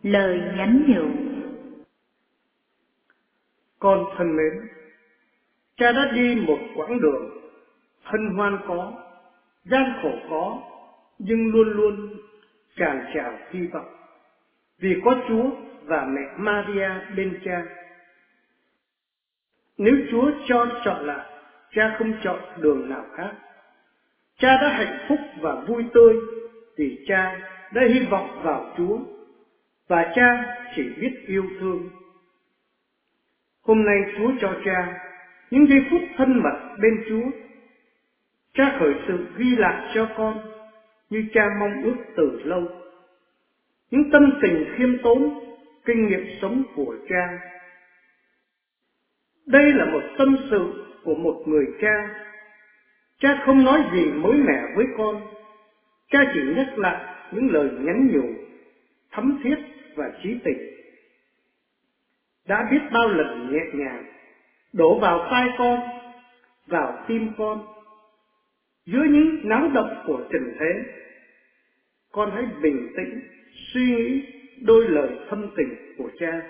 Lời nhắn nhủ. Con thân mến, cha đã đi một quãng đường, hân hoan có, gian khổ có, nhưng luôn luôn tràn trào hy vọng, vì có Chúa và mẹ Maria bên cha. Nếu Chúa cho chọn lại, cha không chọn đường nào khác. Cha đã hạnh phúc và vui tươi vì cha đã hy vọng vào Chúa, và cha chỉ biết yêu thương. Hôm nay Chúa cho cha những giây phút thân mật bên Chúa. Cha khởi sự ghi lại cho con như cha mong ước từ lâu. Những tâm tình khiêm tốn, kinh nghiệm sống của cha. Đây là một tâm sự của một người cha. Cha không nói gì mới mẻ với con. Cha chỉ nhắc lại những lời nhắn nhủ thấm thiết và chí tình. Đã biết bao lần nhẹ nhàng đổ vào tai con, vào tim con. Giữa những náo động của trần thế, con hãy bình tĩnh suy nghĩ đôi lời thâm tình của cha.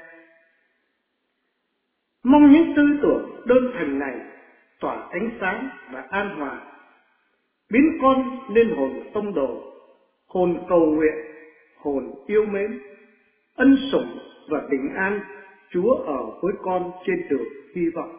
Mong những tư tưởng đơn thuần này tỏa ánh sáng và an hòa, biến con nên hồn tông đồ, hồn cầu nguyện, hồn yêu mến, ân sủng và bình an Chúa ở với con trên đường hy vọng.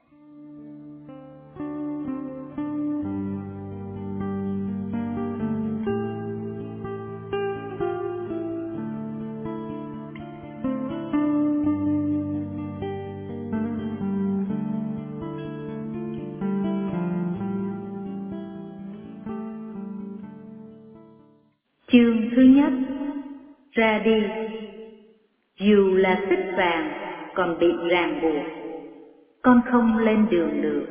Chương thứ nhất. Ra đi. Dù là xích vàng còn bị ràng buộc, con không lên đường được.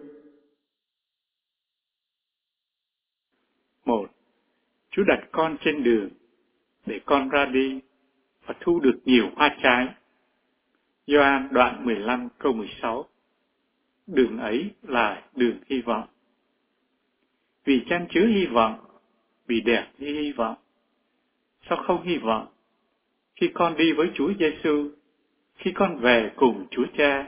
1. Chúa đặt con trên đường để con ra đi và thu được nhiều hoa trái. Gioan đoạn 15 câu 16. Đường ấy là đường hy vọng. Vì chan chứa hy vọng, vì đẹp như hy vọng. Sao không hy vọng khi con đi với Chúa Giêsu, khi con về cùng Chúa Cha?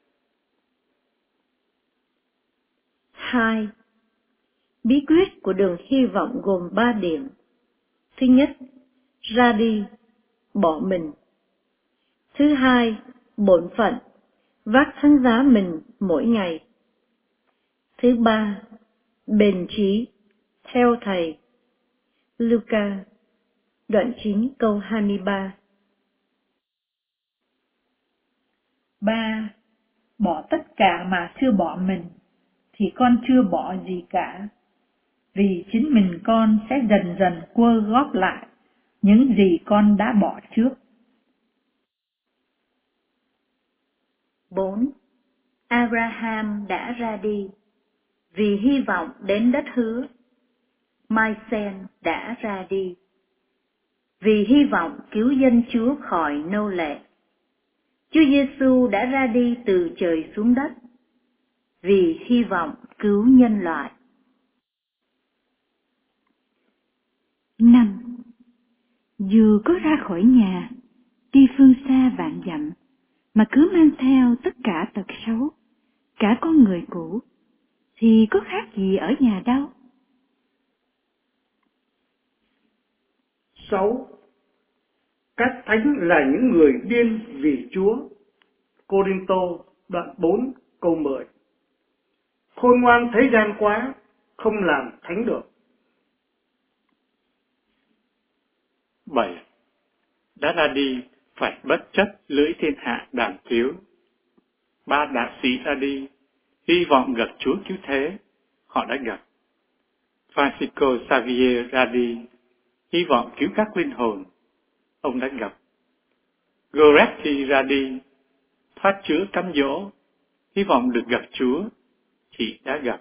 2. Bí quyết của đường hy vọng gồm 3 điểm. Thứ nhất, ra đi, bỏ mình. Thứ hai, bổn phận, vác thánh giá mình mỗi ngày. Thứ ba, bền chí, theo Thầy. Luca, đoạn 9 câu 23. 3. Bỏ tất cả mà chưa bỏ mình, thì con chưa bỏ gì cả. Vì chính mình con sẽ dần dần quơ góp lại những gì con đã bỏ trước. 4. Abraham đã ra đi vì hy vọng đến đất hứa. Mai-sen đã ra đi vì hy vọng cứu dân Chúa khỏi nô lệ. Chúa Giêsu đã ra đi từ trời xuống đất vì hy vọng cứu nhân loại. 5. Dù có ra khỏi nhà, đi phương xa vạn dặm, mà cứ mang theo tất cả tật xấu, cả con người cũ, thì có khác gì ở nhà đâu. 6. Các thánh là những người điên vì Chúa. Cô-rinh-tô đoạn 4 câu 10. Khôn ngoan thế gian quá, không làm thánh được. 7. Đã ra đi phải bất chấp lưỡi thiên hạ đàm tiếu. 3 đạo sĩ ra đi, hy vọng gặp Chúa cứu thế, họ đã gặp. Francisco Xavier ra đi, hy vọng cứu các linh hồn, ông đã gặp. Goretti ra đi, thoát chữa cám dỗ, hy vọng được gặp Chúa, chị đã gặp.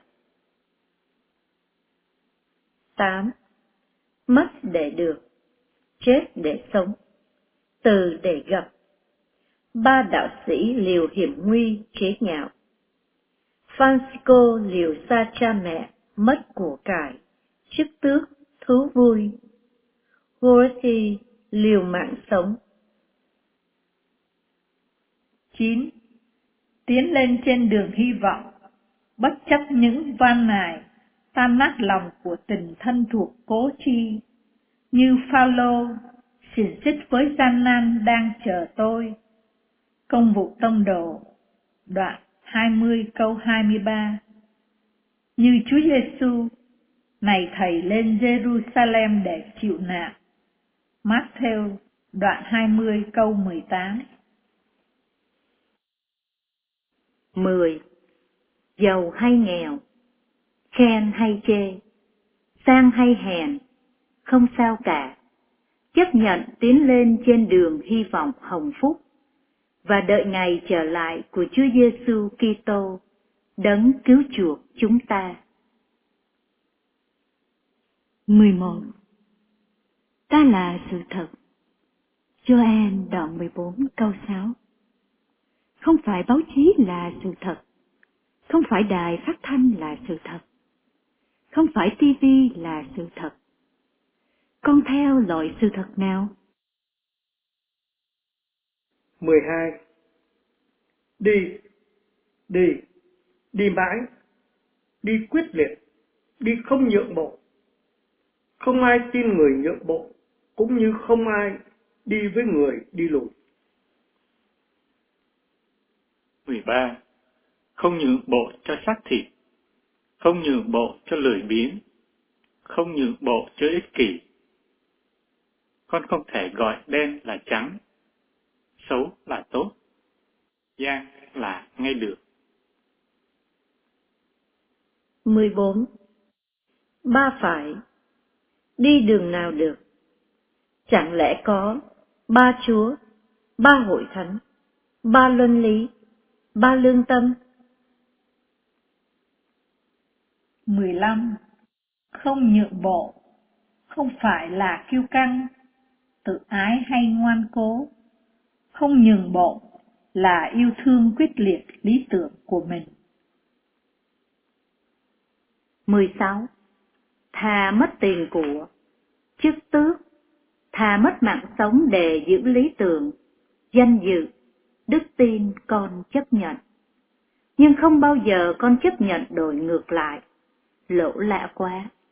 8. Mất để được, chết để sống, từ để gặp. 3 đạo sĩ liều hiểm nguy chế nhạo. Francisco liều xa cha mẹ, mất của cải, chức tước, thú vui. Goretti liều mạng sống, 9. Tiến lên trên đường hy vọng, bất chấp những van nài, tan nát lòng của tình thân thuộc cố chi, như Phao-lô xiển xích với gian nan đang chờ tôi. Công vụ tông đồ, đoạn 20 câu 23. Như Chúa Giêsu, này thầy lên Jerusalem để chịu nạn. Matthew, đoạn 20 câu 18. 10. Giàu hay nghèo, khen hay chê, sang hay hèn, không sao cả. Chấp nhận tiến lên trên đường hy vọng hồng phúc và đợi ngày trở lại của Chúa Giêsu Kitô, đấng cứu chuộc chúng ta. 11. Ta là sự thật. Gioan đoạn 14 câu 6. Không phải báo chí là sự thật, không phải đài phát thanh là sự thật, không phải tivi là sự thật. Con theo loại sự thật nào? 12. Đi mãi, đi quyết liệt, đi không nhượng bộ. Không ai tin người nhượng bộ, cũng như không ai đi với người đi lùi. 13. Không nhượng bộ cho xác thịt, không nhượng bộ cho lười biếng, không nhượng bộ cho ích kỷ. Con không thể gọi đen là trắng, xấu là tốt, gian là ngay được. 14. Ba phải, đi đường nào được? Chẳng lẽ có ba Chúa, ba hội thánh, ba luân lý, ba lương tâm? 15. Không nhượng bộ, không phải là kiêu căng, tự ái hay ngoan cố. Không nhượng bộ là yêu thương quyết liệt lý tưởng của mình. 16. Thà mất tiền của, chức tước, thà mất mạng sống để giữ lý tưởng, danh dự, đức tin con chấp nhận. Nhưng không bao giờ con chấp nhận đổi ngược lại, lỗ lạ quá.